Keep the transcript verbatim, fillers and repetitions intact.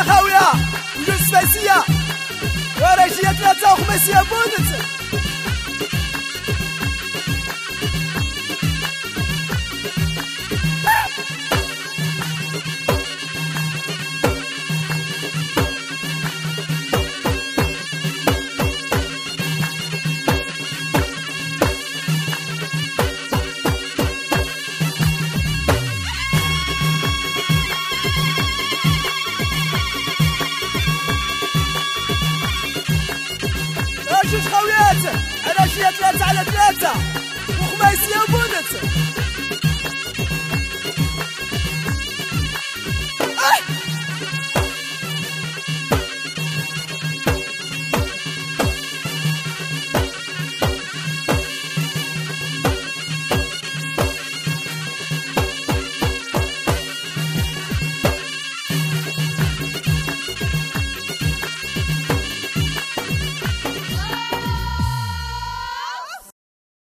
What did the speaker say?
ثلاثة خاوية وجوج سباسية ورجية ثلاثة وخماسية بونت. جوج خاويات رجية ثلاثة على ثلاثة وخماسية بونت.